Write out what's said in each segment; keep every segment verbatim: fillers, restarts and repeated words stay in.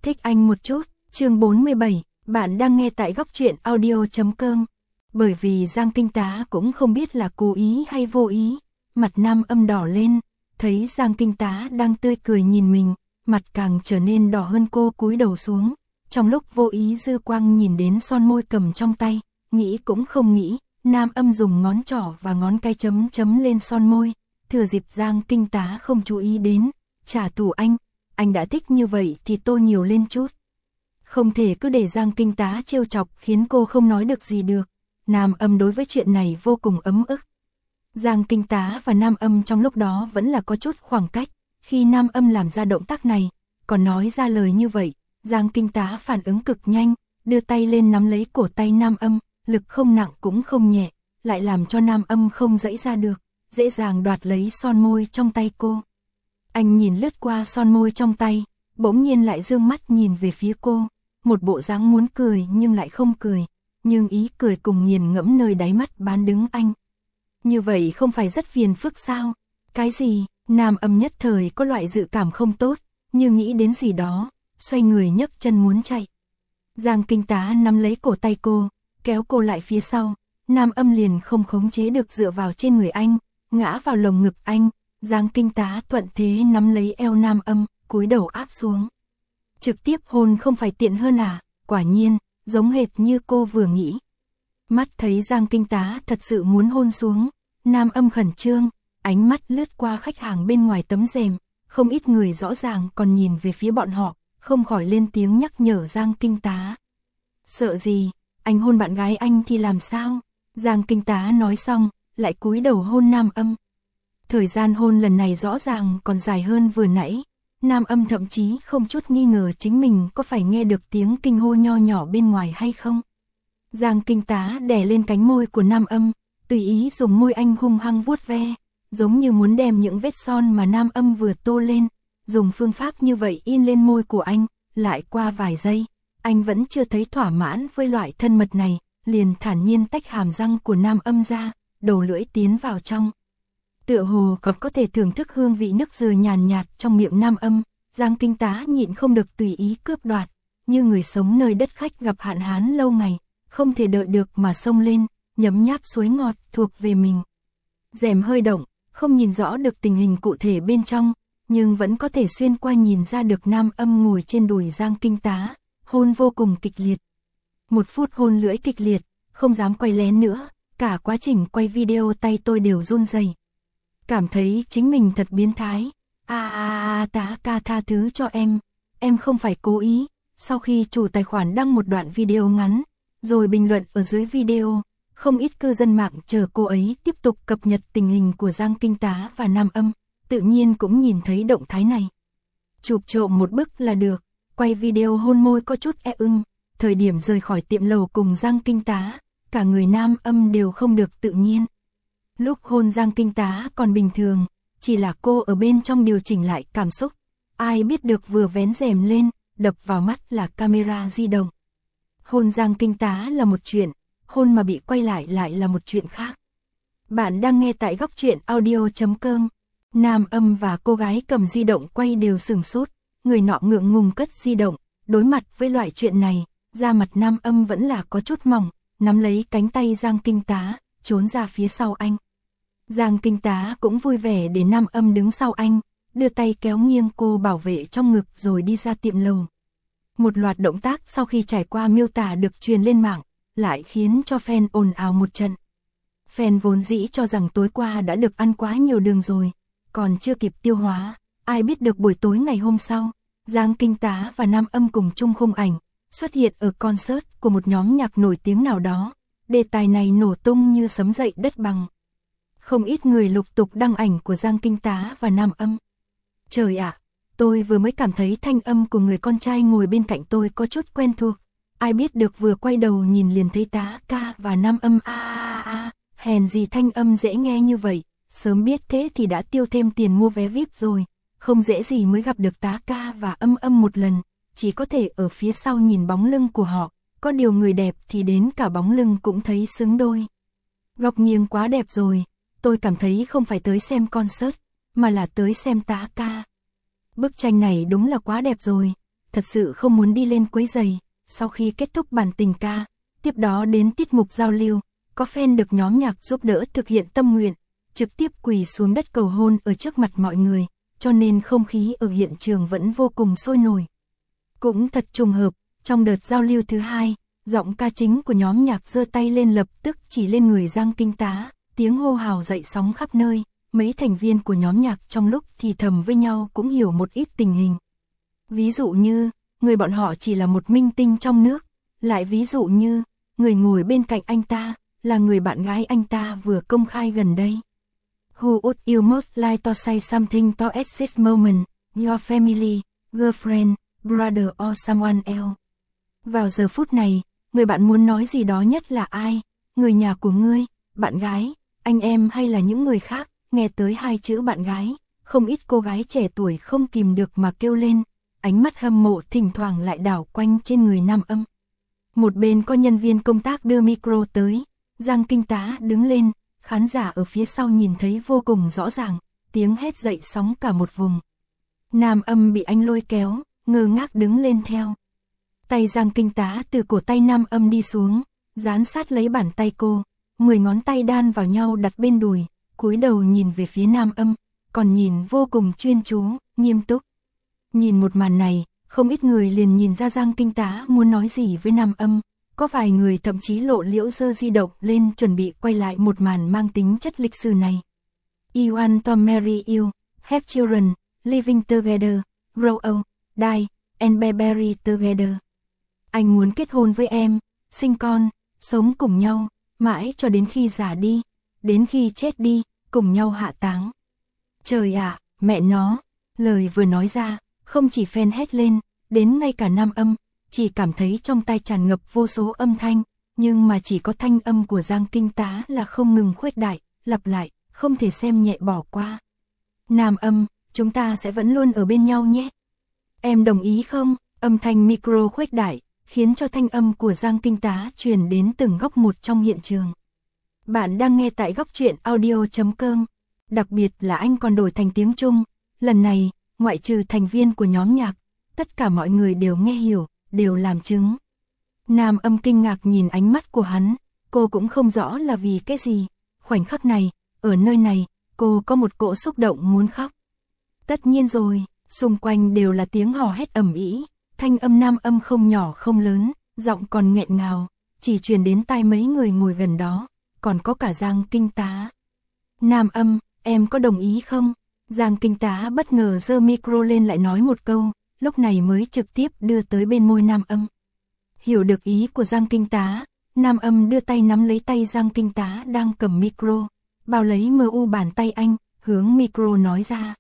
Thích anh một chút, chương bốn mươi bảy, bạn đang nghe tại góc truyện audio chấm com. Bởi vì Giang Kinh Tá cũng không biết là cố ý hay vô ý, mặt Nam Âm đỏ lên, thấy Giang Kinh Tá đang tươi cười nhìn mình, mặt càng trở nên đỏ hơn, cô cúi đầu xuống, trong lúc vô ý dư quang nhìn đến son môi cầm trong tay, nghĩ cũng không nghĩ, Nam Âm dùng ngón trỏ và ngón cái chấm chấm lên son môi, thừa dịp Giang Kinh Tá không chú ý đến, trả thù anh, anh đã thích như vậy thì tô nhiều lên chút. Không thể cứ để Giang Kinh Tá trêu chọc khiến cô không nói được gì được. Nam Âm đối với chuyện này vô cùng ấm ức. Giang Kinh Tá và Nam Âm trong lúc đó vẫn là có chút khoảng cách, khi Nam Âm làm ra động tác này, còn nói ra lời như vậy, Giang Kinh Tá phản ứng cực nhanh, đưa tay lên nắm lấy cổ tay Nam Âm, lực không nặng cũng không nhẹ, lại làm cho Nam Âm không giãy ra được, dễ dàng đoạt lấy son môi trong tay cô. Anh nhìn lướt qua son môi trong tay, bỗng nhiên lại dương mắt nhìn về phía cô, một bộ dáng muốn cười nhưng lại không cười, nhưng ý cười cùng nghiền ngẫm nơi đáy mắt bán đứng anh. Như vậy không phải rất phiền phức sao? Cái gì? Nam Âm nhất thời có loại dự cảm không tốt, như nghĩ đến gì đó, xoay người nhấc chân muốn chạy. Giang Kinh Tá nắm lấy cổ tay cô, kéo cô lại phía sau, Nam Âm liền không khống chế được dựa vào trên người anh, ngã vào lồng ngực anh. Giang Kinh Tá thuận thế nắm lấy eo Nam Âm, cúi đầu áp xuống. Trực tiếp hôn không phải tiện hơn à? Quả nhiên, giống hệt như cô vừa nghĩ. Mắt thấy Giang Kinh Tá thật sự muốn hôn xuống, Nam Âm khẩn trương, ánh mắt lướt qua khách hàng bên ngoài tấm rèm, không ít người rõ ràng còn nhìn về phía bọn họ, không khỏi lên tiếng nhắc nhở Giang Kinh Tá. Sợ gì, anh hôn bạn gái anh thì làm sao? Giang Kinh Tá nói xong, lại cúi đầu hôn Nam Âm. Thời gian hôn lần này rõ ràng còn dài hơn vừa nãy, Nam Âm thậm chí không chút nghi ngờ chính mình có phải nghe được tiếng kinh hô nho nhỏ bên ngoài hay không. Giang Kinh Tá đè lên cánh môi của Nam Âm, tùy ý dùng môi anh hung hăng vuốt ve, giống như muốn đem những vết son mà Nam Âm vừa tô lên, dùng phương pháp như vậy in lên môi của anh. Lại qua vài giây, anh vẫn chưa thấy thỏa mãn với loại thân mật này, liền thản nhiên tách hàm răng của Nam Âm ra, đầu lưỡi tiến vào trong. Tựa hồ còn có thể thưởng thức hương vị nước dừa nhàn nhạt trong miệng Nam Âm, Giang Kinh Tá nhịn không được tùy ý cướp đoạt, như người sống nơi đất khách gặp hạn hán lâu ngày, không thể đợi được mà xông lên, nhấm nháp suối ngọt thuộc về mình. Rèm hơi động, không nhìn rõ được tình hình cụ thể bên trong, nhưng vẫn có thể xuyên qua nhìn ra được Nam Âm ngồi trên đùi Giang Kinh Tá, hôn vô cùng kịch liệt. Một phút hôn lưỡi kịch liệt, không dám quay lén nữa, cả quá trình quay video tay tôi đều run rẩy. Cảm thấy chính mình thật biến thái. A a a Tá ca tha thứ cho em, em không phải cố ý. Sau khi chủ tài khoản đăng một đoạn video ngắn, rồi bình luận ở dưới video, không ít cư dân mạng chờ cô ấy tiếp tục cập nhật tình hình của Giang Kinh Tá và Nam Âm, tự nhiên cũng nhìn thấy động thái này. Chụp trộm một bức là được, quay video hôn môi có chút e ưng, thời điểm rời khỏi tiệm lầu cùng Giang Kinh Tá, cả người Nam Âm đều không được tự nhiên. Lúc hôn Giang Kinh Tá còn bình thường, chỉ là cô ở bên trong điều chỉnh lại cảm xúc, ai biết được vừa vén rèm lên, đập vào mắt là camera di động. Hôn Giang Kinh Tá là một chuyện, hôn mà bị quay lại lại là một chuyện khác. Bạn đang nghe tại góc truyện audio chấm com. Nam Âm và cô gái cầm di động quay đều sửng sốt, người nọ ngượng ngùng cất di động, đối mặt với loại chuyện này, da mặt Nam Âm vẫn là có chút mỏng, nắm lấy cánh tay Giang Kinh Tá, trốn ra phía sau anh. Giang Kinh Tá cũng vui vẻ để Nam Âm đứng sau anh, đưa tay kéo nghiêng cô bảo vệ trong ngực rồi đi ra tiệm lầu. Một loạt động tác sau khi trải qua miêu tả được truyền lên mạng, lại khiến cho fan ồn ào một trận. Fan vốn dĩ cho rằng tối qua đã được ăn quá nhiều đường rồi, còn chưa kịp tiêu hóa, ai biết được buổi tối ngày hôm sau, Giang Kinh Tá và Nam Âm cùng chung khung ảnh, xuất hiện ở concert của một nhóm nhạc nổi tiếng nào đó. Đề tài này nổ tung như sấm dậy đất bằng. Không ít người lục tục đăng ảnh của Giang Kinh Tá và Nam Âm. Trời ạ, tôi vừa mới cảm thấy thanh âm của người con trai ngồi bên cạnh tôi có chút quen thuộc. Ai biết được vừa quay đầu nhìn liền thấy Tá ca và Nam Âm a a a, hèn gì thanh âm dễ nghe như vậy, sớm biết thế thì đã tiêu thêm tiền mua vé vi ai pi rồi, không dễ gì mới gặp được Tá ca và Âm Âm một lần, chỉ có thể ở phía sau nhìn bóng lưng của họ, có điều người đẹp thì đến cả bóng lưng cũng thấy xứng đôi. Góc nghiêng quá đẹp rồi, tôi cảm thấy không phải tới xem concert, mà là tới xem Tá ca. Bức tranh này đúng là quá đẹp rồi, thật sự không muốn đi lên quấy rầy. Sau khi kết thúc bản tình ca, tiếp đó đến tiết mục giao lưu, có fan được nhóm nhạc giúp đỡ thực hiện tâm nguyện, trực tiếp quỳ xuống đất cầu hôn ở trước mặt mọi người, cho nên không khí ở hiện trường vẫn vô cùng sôi nổi. Cũng thật trùng hợp, trong đợt giao lưu thứ hai, giọng ca chính của nhóm nhạc giơ tay lên lập tức chỉ lên người Giang Kinh Tá, tiếng hô hào dậy sóng khắp nơi, mấy thành viên của nhóm nhạc trong lúc thì thầm với nhau cũng hiểu một ít tình hình. Ví dụ như, người bọn họ chỉ là một minh tinh trong nước, lại ví dụ như, người ngồi bên cạnh anh ta, là người bạn gái anh ta vừa công khai gần đây. Who would you most like to say something to at this moment, your family, girlfriend, brother or someone else? Vào giờ phút này, người bạn muốn nói gì đó nhất là ai? Người nhà của ngươi, bạn gái, anh em hay là những người khác? Nghe tới hai chữ bạn gái, không ít cô gái trẻ tuổi không kìm được mà kêu lên, ánh mắt hâm mộ thỉnh thoảng lại đảo quanh trên người Nam Âm. Một bên có nhân viên công tác đưa micro tới, Giang Kinh Tá đứng lên, khán giả ở phía sau nhìn thấy vô cùng rõ ràng, tiếng hét dậy sóng cả một vùng. Nam Âm bị anh lôi kéo, ngơ ngác đứng lên theo. Tay Giang Kinh Tá từ cổ tay Nam Âm đi xuống, dán sát lấy bàn tay cô, mười ngón tay đan vào nhau đặt bên đùi, cúi đầu nhìn về phía Nam Âm, còn nhìn vô cùng chuyên chú, nghiêm túc. Nhìn một màn này, không ít người liền nhìn ra Giang Kinh Tá muốn nói gì với Nam Âm, có vài người thậm chí lộ liễu giơ di động lên chuẩn bị quay lại một màn mang tính chất lịch sử này. I want to marry you, have children, living together, grow old, die, and be buried together. Anh muốn kết hôn với em, sinh con, sống cùng nhau, mãi cho đến khi già đi, đến khi chết đi, cùng nhau hạ táng. Trời ạ, mẹ nó, lời vừa nói ra, không chỉ fan hét lên, đến ngay cả Nam Âm, chỉ cảm thấy trong tai tràn ngập vô số âm thanh, nhưng mà chỉ có thanh âm của Giang Kinh Tá là không ngừng khuếch đại, lặp lại, không thể xem nhẹ bỏ qua. Nam Âm, chúng ta sẽ vẫn luôn ở bên nhau nhé. Em đồng ý không? Âm thanh micro khuếch đại, khiến cho thanh âm của Giang Kinh Tá truyền đến từng góc một trong hiện trường. Bạn đang nghe tại góc truyện audio chấm com. Đặc biệt là anh còn đổi thành tiếng Trung. Lần này, ngoại trừ thành viên của nhóm nhạc, tất cả mọi người đều nghe hiểu, đều làm chứng. Nam Âm kinh ngạc nhìn ánh mắt của hắn, cô cũng không rõ là vì cái gì. Khoảnh khắc này, ở nơi này, cô có một cỗ xúc động muốn khóc. Tất nhiên rồi, xung quanh đều là tiếng hò hét ầm ĩ, thanh âm Nam Âm không nhỏ không lớn, giọng còn nghẹn ngào, chỉ truyền đến tai mấy người ngồi gần đó, còn có cả Giang Kinh Tá. Nam Âm, em có đồng ý không? Giang Kinh Tá bất ngờ giơ micro lên lại nói một câu, lúc này mới trực tiếp đưa tới bên môi Nam Âm. Hiểu được ý của Giang Kinh Tá, Nam Âm đưa tay nắm lấy tay Giang Kinh Tá đang cầm micro, bao lấy mờ u bàn tay anh, hướng micro nói ra.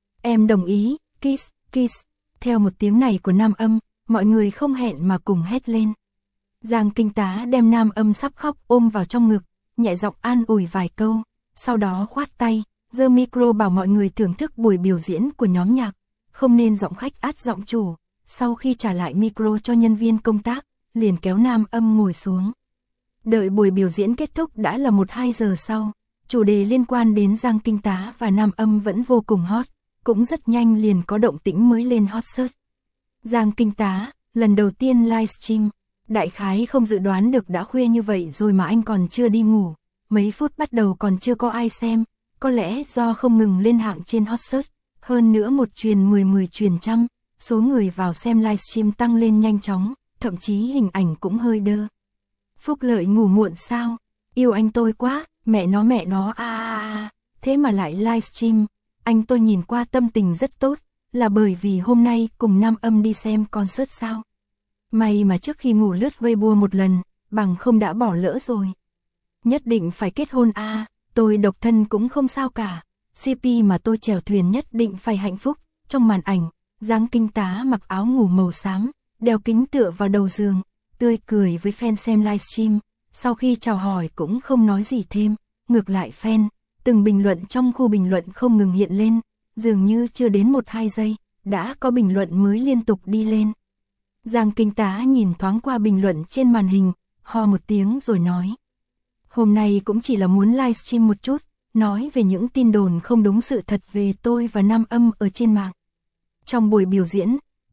Em đồng ý, kiss, kiss. Theo một tiếng này của Nam Âm, mọi người không hẹn mà cùng hét lên. Giang Kinh Tá đem Nam Âm sắp khóc ôm vào trong ngực, nhẹ giọng an ủi vài câu, sau đó khoát tay, giơ micro bảo mọi người thưởng thức buổi biểu diễn của nhóm nhạc, không nên giọng khách át giọng chủ. Sau khi trả lại micro cho nhân viên công tác, liền kéo Nam Âm ngồi xuống. Đợi buổi biểu diễn kết thúc đã là một hai giờ sau, chủ đề liên quan đến Giang Kinh Tá và Nam Âm vẫn vô cùng hot, cũng rất nhanh liền có động tĩnh mới lên hot search. Giang Kinh Tá, lần đầu tiên livestream, đại khái không dự đoán được đã khuya như vậy rồi mà anh còn chưa đi ngủ, mấy phút bắt đầu còn chưa có ai xem, có lẽ do không ngừng lên hạng trên hot search, hơn nữa một truyền mười mười truyền trăm, số người vào xem livestream tăng lên nhanh chóng, thậm chí hình ảnh cũng hơi đơ. Phúc Lợi ngủ muộn sao? Yêu anh tôi quá, mẹ nó mẹ nó a a a, thế mà lại livestream. Anh tôi nhìn qua tâm tình rất tốt, là bởi vì hôm nay cùng Nam Âm đi xem concert sao? May mà trước khi ngủ lướt Weibo một lần, bằng không đã bỏ lỡ rồi. Nhất định phải kết hôn a, à, tôi độc thân cũng không sao cả. xê pê mà tôi chèo thuyền nhất định phải hạnh phúc. Trong màn ảnh, Giang Kinh Tá mặc áo ngủ màu xám, đeo kính tựa vào đầu giường, tươi cười với fan xem livestream. Sau khi chào hỏi cũng không nói gì thêm, ngược lại fan, từng bình luận trong khu bình luận không ngừng hiện lên, dường như chưa đến một hai giây, đã có bình luận mới liên tục đi lên. Giang Kinh Tá nhìn thoáng qua bình luận trên màn hình, ho một tiếng rồi nói. Hôm nay cũng chỉ là muốn livestream một chút, nói về những tin đồn không đúng sự thật về tôi và Nam Âm ở trên mạng. Trong buổi biểu diễn,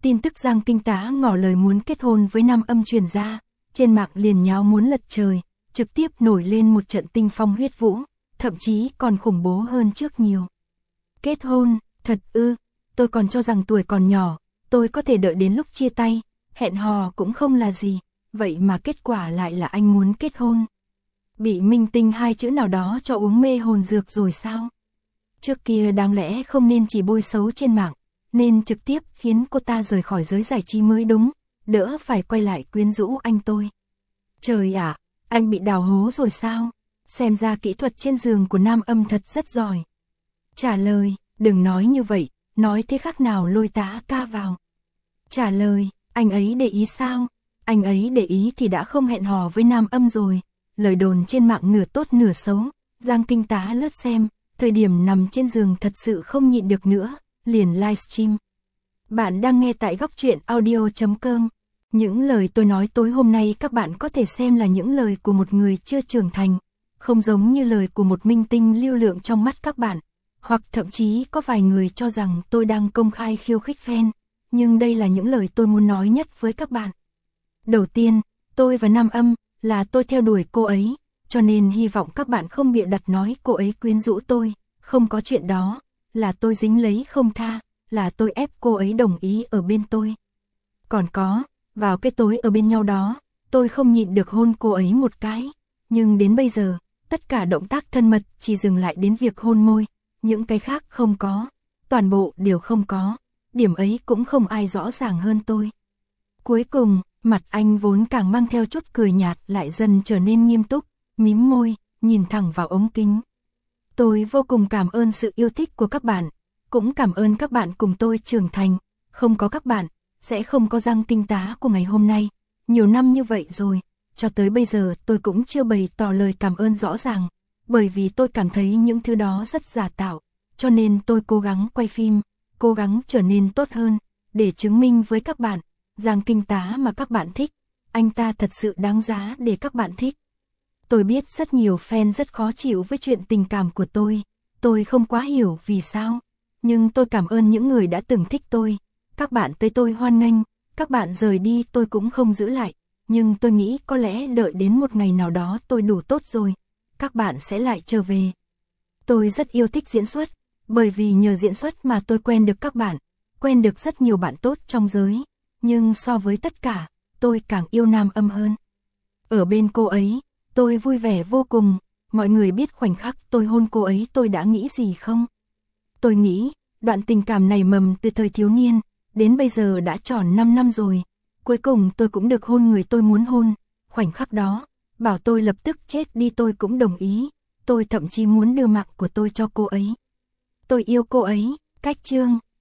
Tin tức Giang Kinh Tá ngỏ lời muốn kết hôn với Nam Âm truyền ra, trên mạng liền nháo muốn lật trời, trực tiếp nổi lên một trận tinh phong huyết vũ, thậm chí còn khủng bố hơn trước nhiều. Kết hôn, thật ư, tôi còn cho rằng tuổi còn nhỏ, tôi có thể đợi đến lúc chia tay, hẹn hò cũng không là gì, vậy mà kết quả lại là anh muốn kết hôn. Bị minh tinh hai chữ nào đó cho uống mê hồn dược rồi sao? Trước kia đáng lẽ không nên chỉ bôi xấu trên mạng, nên trực tiếp khiến cô ta rời khỏi giới giải trí mới đúng, đỡ phải quay lại quyến rũ anh tôi. Trời ạ, anh bị đào hố rồi sao? Xem ra kỹ thuật trên giường của Nam Âm thật rất giỏi. Trả lời, đừng nói như vậy, nói thế khác nào lôi Tá ca vào. Trả lời, anh ấy để ý sao? Anh ấy để ý thì đã không hẹn hò với Nam Âm rồi. Lời đồn trên mạng nửa tốt nửa xấu, Giang Kinh Tá lướt xem, thời điểm nằm trên giường thật sự không nhịn được nữa, liền livestream. Bạn đang nghe tại góc truyện audio chấm com. Những lời tôi nói tối hôm nay các bạn có thể xem là những lời của một người chưa trưởng thành, không giống như lời của một minh tinh lưu lượng trong mắt các bạn, hoặc thậm chí có vài người cho rằng tôi đang công khai khiêu khích fan, nhưng đây là những lời tôi muốn nói nhất với các bạn. Đầu tiên, tôi và Nam Âm, là tôi theo đuổi cô ấy, cho nên hy vọng các bạn không bịa đặt nói cô ấy quyến rũ tôi, không có chuyện đó, là tôi dính lấy không tha, là tôi ép cô ấy đồng ý ở bên tôi. Còn có, vào cái tối ở bên nhau đó, tôi không nhịn được hôn cô ấy một cái, nhưng đến bây giờ, tất cả động tác thân mật chỉ dừng lại đến việc hôn môi, những cái khác không có, toàn bộ đều không có, điểm ấy cũng không ai rõ ràng hơn tôi. Cuối cùng, mặt anh vốn càng mang theo chút cười nhạt lại dần trở nên nghiêm túc, mím môi, nhìn thẳng vào ống kính. Tôi vô cùng cảm ơn sự yêu thích của các bạn, cũng cảm ơn các bạn cùng tôi trưởng thành, không có các bạn, sẽ không có Giang Kinh Tá của ngày hôm nay. Nhiều năm như vậy rồi, cho tới bây giờ tôi cũng chưa bày tỏ lời cảm ơn rõ ràng, bởi vì tôi cảm thấy những thứ đó rất giả tạo, cho nên tôi cố gắng quay phim, cố gắng trở nên tốt hơn, để chứng minh với các bạn, Giang Kinh Tá mà các bạn thích, anh ta thật sự đáng giá để các bạn thích. Tôi biết rất nhiều fan rất khó chịu với chuyện tình cảm của tôi, tôi không quá hiểu vì sao, nhưng tôi cảm ơn những người đã từng thích tôi, các bạn tới tôi hoan nghênh, các bạn rời đi tôi cũng không giữ lại, nhưng tôi nghĩ có lẽ đợi đến một ngày nào đó tôi đủ tốt rồi, các bạn sẽ lại trở về. Tôi rất yêu thích diễn xuất, bởi vì nhờ diễn xuất mà tôi quen được các bạn, quen được rất nhiều bạn tốt trong giới, nhưng so với tất cả, tôi càng yêu Nam Âm hơn. Ở bên cô ấy, tôi vui vẻ vô cùng, mọi người biết khoảnh khắc tôi hôn cô ấy tôi đã nghĩ gì không? Tôi nghĩ, đoạn tình cảm này mầm từ thời thiếu niên, đến bây giờ đã tròn năm năm rồi, cuối cùng tôi cũng được hôn người tôi muốn hôn, khoảnh khắc đó, bảo tôi lập tức chết đi tôi cũng đồng ý, tôi thậm chí muốn đưa mạng của tôi cho cô ấy. Tôi yêu cô ấy, cách chương.